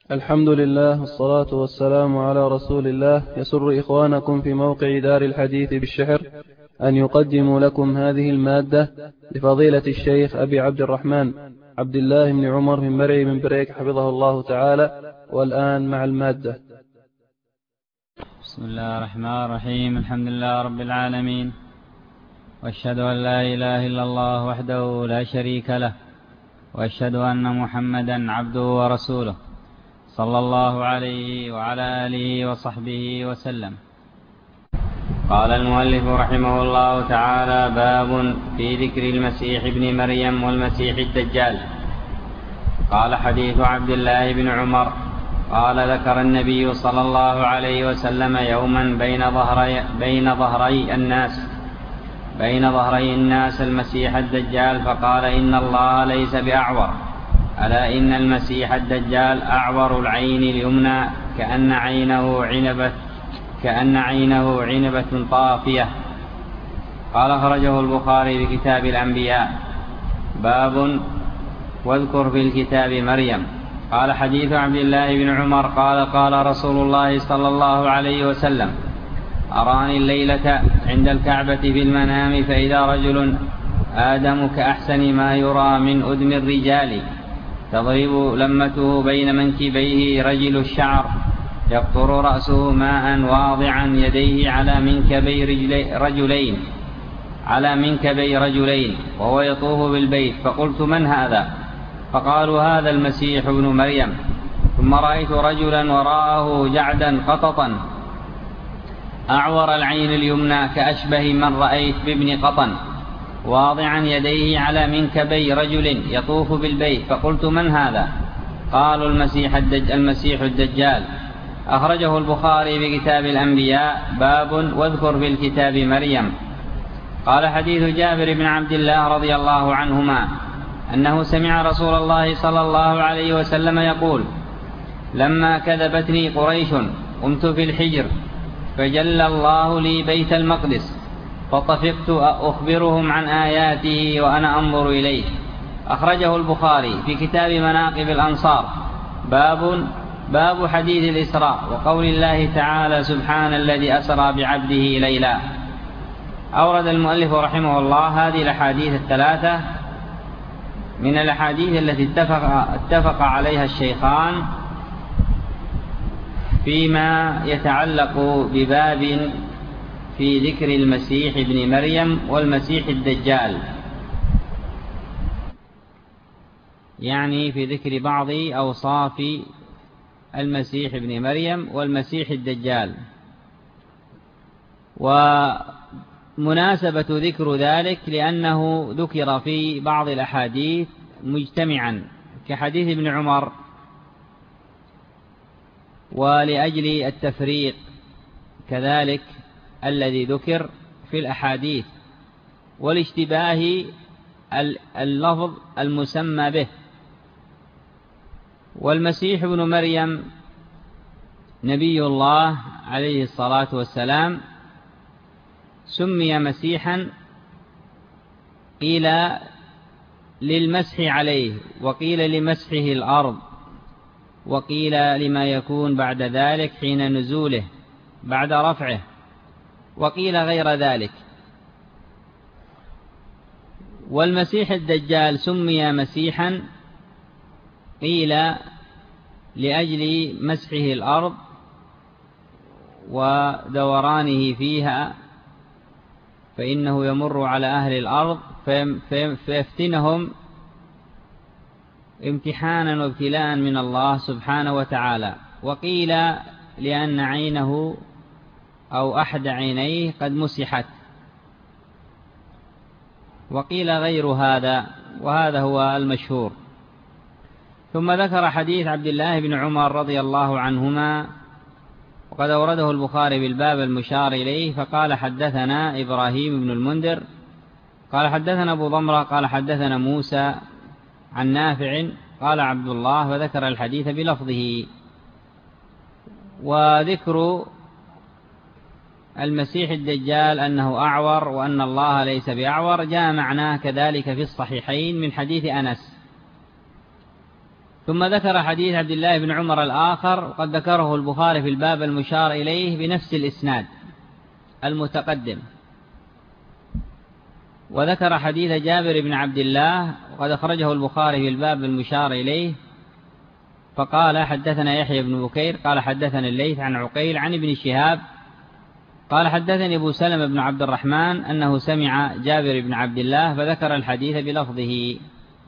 الحمد لله والصلاة والسلام على رسول الله. يسر إخوانكم في موقع دار الحديث بالشحر أن يقدموا لكم هذه المادة لفضيلة الشيخ أبي عبد الرحمن عبد الله بن عمر من مرعي من بريك حفظه الله تعالى. والآن مع المادة. بسم الله الرحمن الرحيم. الحمد لله رب العالمين، واشهد أن لا إله إلا الله وحده لا شريك له، واشهد أن محمدا عبده ورسوله صلى الله عليه وعلى آله وصحبه وسلم. قال المؤلف رحمه الله تعالى: باب في ذكر المسيح ابن مريم والمسيح الدجال. قال: حديث عبد الله بن عمر قال: ذكر النبي صلى الله عليه وسلم يوما بين ظهري الناس المسيح الدجال، فقال: إن الله ليس بأعور، ألا إن المسيح الدجال أعور العين اليمنى كأن عينه عنبة طافية. قال: أخرجه البخاري بكتاب الأنبياء. باب واذكر في الكتاب مريم. قال: حديث عبد الله بن عمر قال: قال رسول الله صلى الله عليه وسلم: أراني الليلة عند الكعبة في المنام، فإذا رجل آدم كأحسن ما يرى من أدم الرجال، تضرب لمته بين منكبيه رجل الشعر، يقطر رأسه ماء، واضعا يديه على منكبي رجلين، وهو يطوف بالبيت. فقلت: من هذا؟ فقالوا: هذا المسيح ابن مريم. ثم رأيت رجلا وراءه جعدا قططا أعور العين اليمنى كأشبه من رأيت بابن قطن، واضعا يديه على منكبي رجل يطوف بالبيت. فقلت: من هذا؟ قالوا: المسيح الدجال. أخرجه البخاري بكتاب الأنبياء. باب واذكر في الكتاب مريم. قال: حديث جابر بن عبد الله رضي الله عنهما أنه سمع رسول الله صلى الله عليه وسلم يقول: لما كذبتني قريش قمت في الحجر، فجل الله لي بيت المقدس، فطفقت أخبرهم عن آياته وأنا أنظر إليه. أخرجه البخاري في كتاب مناقب الأنصار. باب حديث الإسراء وقول الله تعالى: سبحان الذي أسرى بعبده ليلا. أورد المؤلف رحمه الله هذه الأحاديث الثلاثة من الأحاديث التي اتفق عليها الشيخان فيما يتعلق بباب في ذكر المسيح ابن مريم والمسيح الدجال، يعني في ذكر بعض أوصاف المسيح ابن مريم والمسيح الدجال. ومناسبة ذكر ذلك لأنه ذكر في بعض الأحاديث مجتمعا كحديث ابن عمر، ولأجل التفريق كذلك الذي ذكر في الأحاديث والاشتباه اللفظ المسمى به. والمسيح ابن مريم نبي الله عليه الصلاة والسلام سمي مسيحا، قيل للمسح عليه، وقيل لمسحه الأرض، وقيل لما يكون بعد ذلك حين نزوله بعد رفعه، وقيل غير ذلك. والمسيح الدجال سمي مسيحا قيل لأجل مسحه الأرض ودورانه فيها، فإنه يمر على أهل الأرض فيفتنهم امتحانا وابتلاء من الله سبحانه وتعالى. وقيل لأن عينه أو أحد عينيه قد مسحت، وقيل غير هذا، وهذا هو المشهور. ثم ذكر حديث عبد الله بن عمر رضي الله عنهما، وقد أورده البخاري بالباب المشار إليه. فقال: حدثنا إبراهيم بن المنذر قال: حدثنا أبو ضمرة قال: حدثنا موسى عن نافع قال: عبد الله، وذكر الحديث بلفظه. وذكر المسيح الدجال أنه أعور وأن الله ليس بأعور جاء معناه كذلك في الصحيحين من حديث أنس. ثم ذكر حديث عبد الله بن عمر الآخر وقد ذكره البخاري في الباب المشار إليه بنفس الإسناد المتقدم، وذكر حديث جابر بن عبد الله وقد أخرجه البخاري في الباب المشار إليه، فقال حدثنا يحيى بن بكير قال حدثنا الليث عن عقيل عن ابن شهاب قال حدثني أبو سلمة بن عبد الرحمن أنه سمع جابر بن عبد الله فذكر الحديث بلفظه.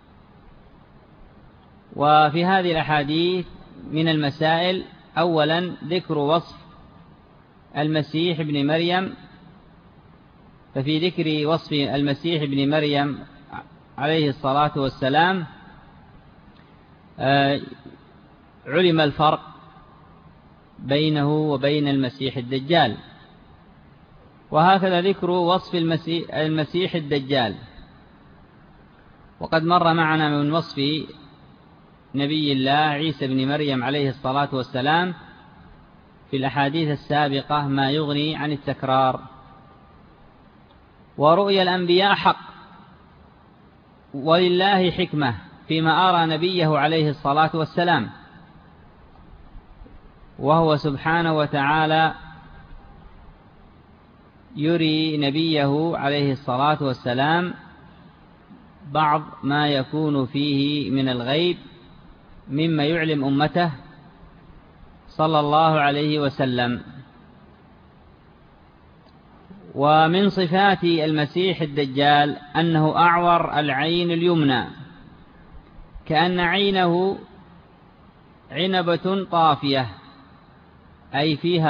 وفي هذه الأحاديث من المسائل أولا ذكر وصف المسيح ابن مريم، ففي ذكر وصف المسيح ابن مريم عليه الصلاة والسلام علم الفرق بينه وبين المسيح الدجال، وهكذا ذكر وصف المسيح الدجال. وقد مر معنا من وصف نبي الله عيسى بن مريم عليه الصلاة والسلام في الأحاديث السابقة ما يغني عن التكرار. ورؤيا الأنبياء حق، ولله حكمة فيما أرى نبيه عليه الصلاة والسلام، وهو سبحانه وتعالى يري نبيه عليه الصلاة والسلام بعض ما يكون فيه من الغيب مما يعلم أمته صلى الله عليه وسلم. ومن صفات المسيح الدجال أنه أعور العين اليمنى، كأن عينه عنبة طافية، أي فيها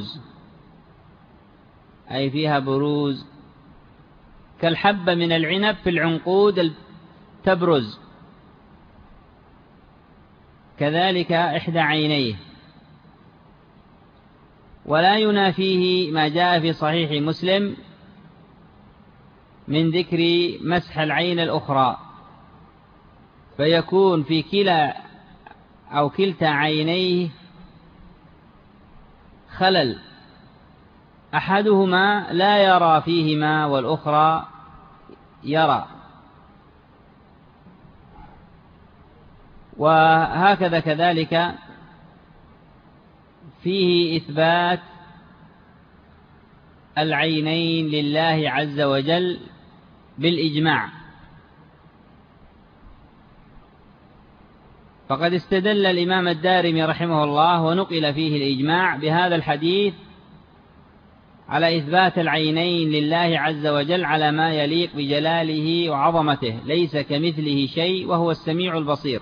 بروز كالحبة من العنب في العنقود تبرز، كذلك إحدى عينيه. ولا ينافيه ما جاء في صحيح مسلم من ذكر مسح العين الأخرى، فيكون في كلا أو كلتا عينيه خلل، أحدهما لا يرى فيهما والأخرى يرى. وهكذا كذلك فيه إثبات العينين لله عز وجل بالإجماع، فقد استدل الإمام الدارمي رحمه الله ونقل فيه الإجماع بهذا الحديث على إثبات العينين لله عز وجل على ما يليق بجلاله وعظمته، ليس كمثله شيء وهو السميع البصير.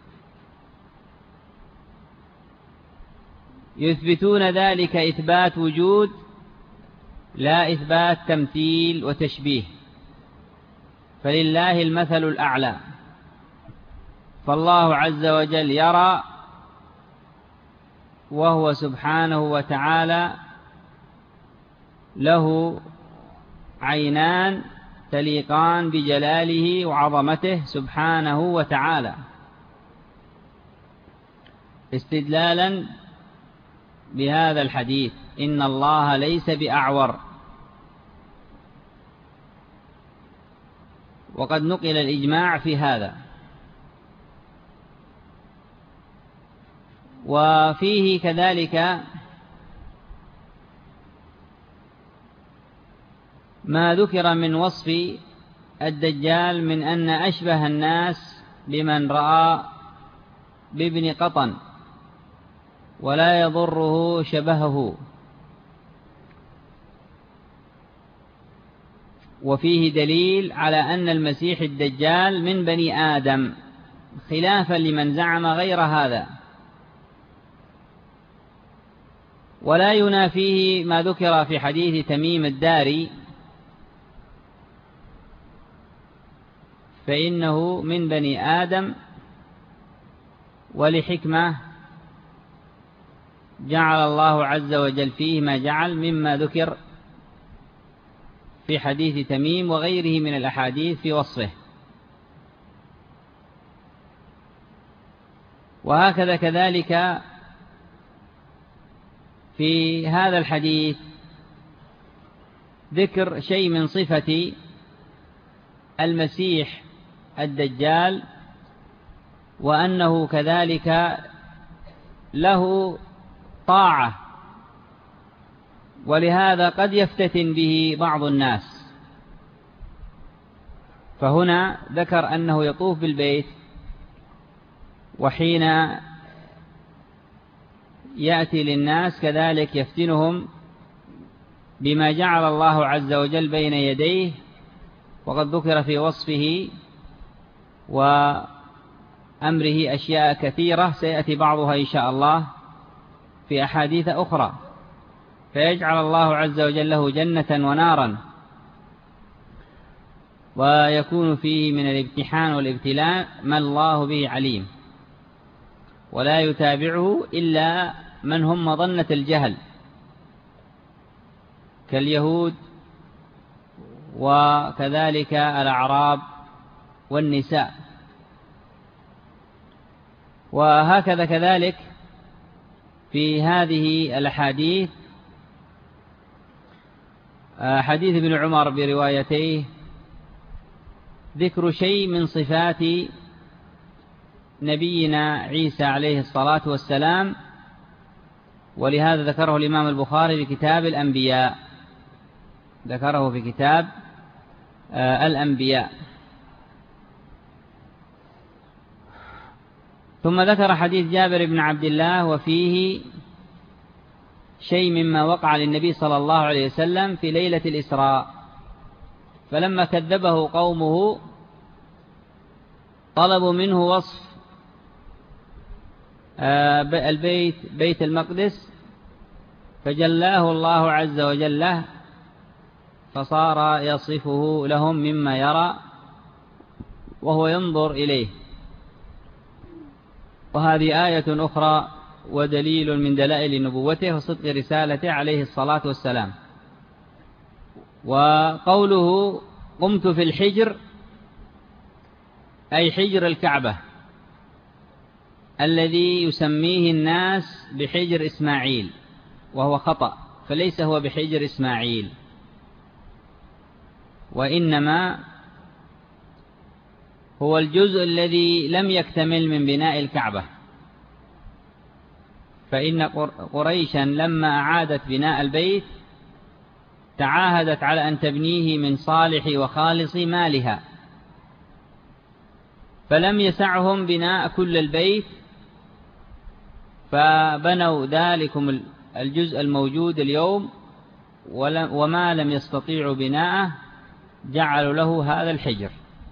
يثبتون ذلك إثبات وجود لا إثبات تمثيل وتشبيه، فلله المثل الأعلى، فالله عز وجل يرى، وهو سبحانه وتعالى له عينان تليقان بجلاله وعظمته سبحانه وتعالى، استدلالا بهذا الحديث إن الله ليس بأعور. وقد نقل الإجماع في هذا. وفيه كذلك ما ذكر من وصف الدجال من أن أشبه الناس بمن رأى بابن قطن ولا يضره شبهه، وفيه دليل على أن المسيح الدجال من بني آدم، خلافا لمن زعم غير هذا. ولا ينافيه ما ذكر في حديث تميم الداري، فإنه من بني آدم، ولحكمة جعل الله عز وجل فيه ما جعل مما ذكر في حديث تميم وغيره من الأحاديث في وصفه. وهكذا كذلك في هذا الحديث ذكر شيء من صفة المسيح الدجال وأنه كذلك له طاعة، ولهذا قد يفتتن به بعض الناس. فهنا ذكر أنه يطوف بالبيت، وحين يأتي للناس كذلك يفتنهم بما جعل الله عز وجل بين يديه، وقد ذكر في وصفه وأمره أشياء كثيرة سيأتي بعضها إن شاء الله في أحاديث أخرى، فيجعل الله عز وجل له جنة ونارا، ويكون فيه من الامتحان والابتلاء ما الله به عليم، ولا يتابعه إلا من هم مظنة الجهل كاليهود وكذلك الأعراب والنساء. وهكذا كذلك في هذه الأحاديث حديث ابن عمر بروايتيه ذكر شيء من صفات نبينا عيسى عليه الصلاة والسلام، ولهذا ذكره الإمام البخاري في كتاب الأنبياء، ذكره في كتاب الأنبياء. ثم ذكر حديث جابر بن عبد الله وفيه شيء مما وقع للنبي صلى الله عليه وسلم في ليلة الإسراء، فلما كذبه قومه طلبوا منه وصف بيت المقدس، فجلاه الله عز وجل له، فصار يصفه لهم مما يرى وهو ينظر إليه. وهذه آية أخرى ودليل من دلائل نبوته وصدق رسالته عليه الصلاة والسلام. وقوله قمت في الحجر أي حجر الكعبة الذي يسميه الناس بحجر إسماعيل، وهو خطأ، فليس هو بحجر إسماعيل، وإنما هو الجزء الذي لم يكتمل من بناء الكعبة. فإن قريشا لما أعادت بناء البيت تعاهدت على أن تبنيه من صالح وخالص مالها، فلم يسعهم بناء كل البيت، فبنوا ذلكم الجزء الموجود اليوم، وما لم يستطيعوا بناءه جعلوا له هذا الحجر.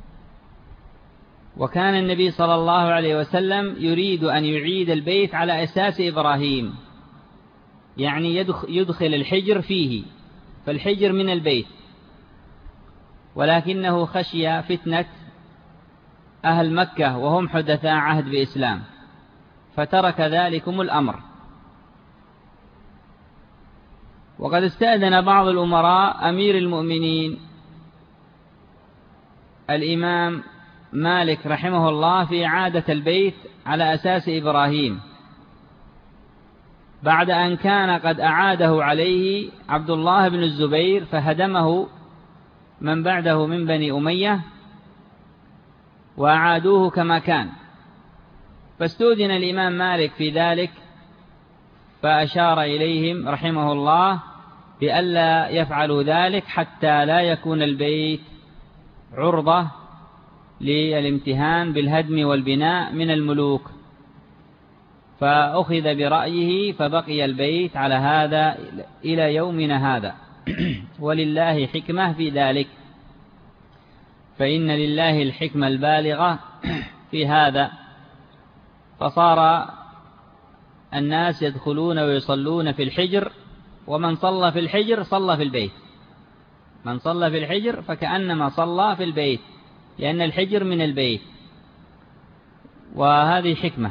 وكان النبي صلى الله عليه وسلم يريد أن يعيد البيت على أساس إبراهيم، يعني يدخل الحجر فيه، فالحجر من البيت، ولكنه خشي فتنة أهل مكة وهم حدثاء عهد بإسلام، فترك ذلكم الأمر. وقد استأذن بعض الأمراء أمير المؤمنين الإمام مالك رحمه الله في إعادة البيت على أساس إبراهيم، بعد أن كان قد أعاده عليه عبد الله بن الزبير فهدمه من بعده من بني أمية وأعادوه كما كان. فاستؤذن الإمام مالك في ذلك، فأشار إليهم رحمه الله بألا يفعلوا ذلك حتى لا يكون البيت عرضة للامتهان بالهدم والبناء من الملوك، فأخذ برأيه فبقي البيت على هذا إلى يومنا هذا. ولله حكمة في ذلك، فإن لله الحكمة البالغة في هذا، فصار الناس يدخلون ويصلون في الحجر، ومن صلى في الحجر صلى في البيت، من صلى في الحجر فكأنما صلى في البيت، لأن الحجر من البيت، وهذه حكمة.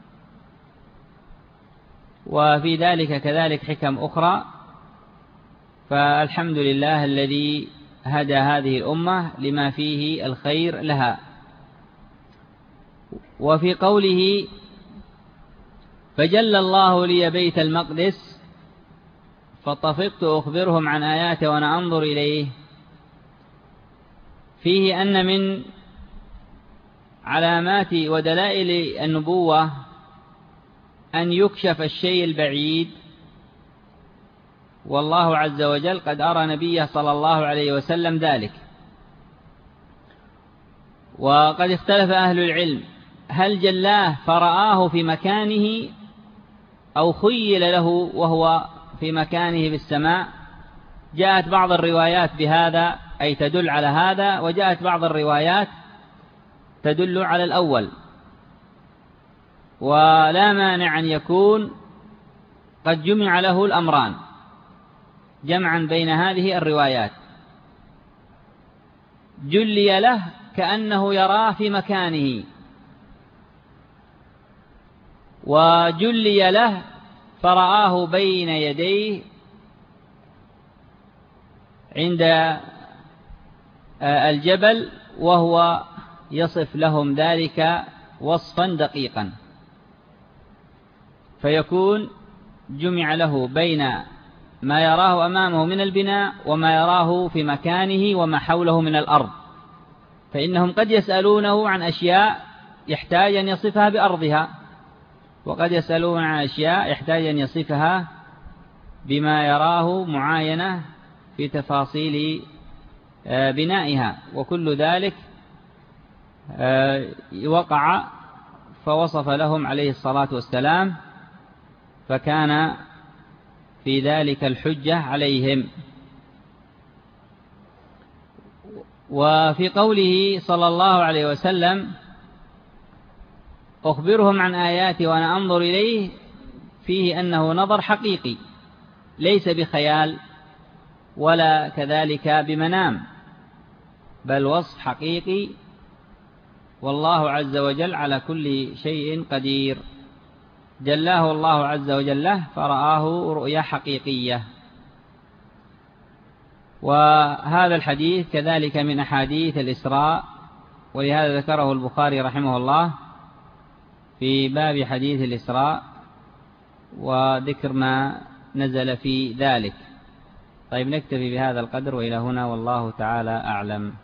وفي ذلك كذلك حكم أخرى، فالحمد لله الذي هدى هذه الأمة لما فيه الخير لها. وفي قوله فجل الله لي بيت المقدس فطفقت أخبرهم عن آياته وأنا أنظر إليه، فيه أن من علامات ودلائل النبوة أن يكشف الشيء البعيد، والله عز وجل قد أرى نبيه صلى الله عليه وسلم ذلك. وقد اختلف أهل العلم هل جلاه فرآه في مكانه أو خيل له وهو في مكانه بالسماء. جاءت بعض الروايات بهذا أي تدل على هذا، وجاءت بعض الروايات تدل على الأول، ولا مانع أن يكون قد جمع له الأمران جمعا بين هذه الروايات. جلي له كأنه يراه في مكانه، وجلي له فرآه بين يديه عند الجبل وهو يصف لهم ذلك وصفا دقيقا، فيكون جمع له بين ما يراه أمامه من البناء وما يراه في مكانه وما حوله من الأرض. فإنهم قد يسألونه عن أشياء يحتاج أن يصفها بأرضها، وقد يسألون عن أشياء يحتاج أن يصفها بما يراه معاينة في تفاصيل بنائها، وكل ذلك وقع فوصف لهم عليه الصلاة والسلام، فكان في ذلك الحجة عليهم. وفي قوله صلى الله عليه وسلم أخبرهم عن آياتي وأنا أنظر إليه، فيه أنه نظر حقيقي ليس بخيال ولا كذلك بمنام، بل وصف حقيقي، والله عز وجل على كل شيء قدير. جلاه الله عز وجل له فرآه رؤيا حقيقية. وهذا الحديث كذلك من أحاديث الإسراء، ولهذا ذكره البخاري رحمه الله في باب حديث الإسراء وذكر ما نزل في ذلك. طيب، نكتفي بهذا القدر وإلى هنا، والله تعالى أعلم.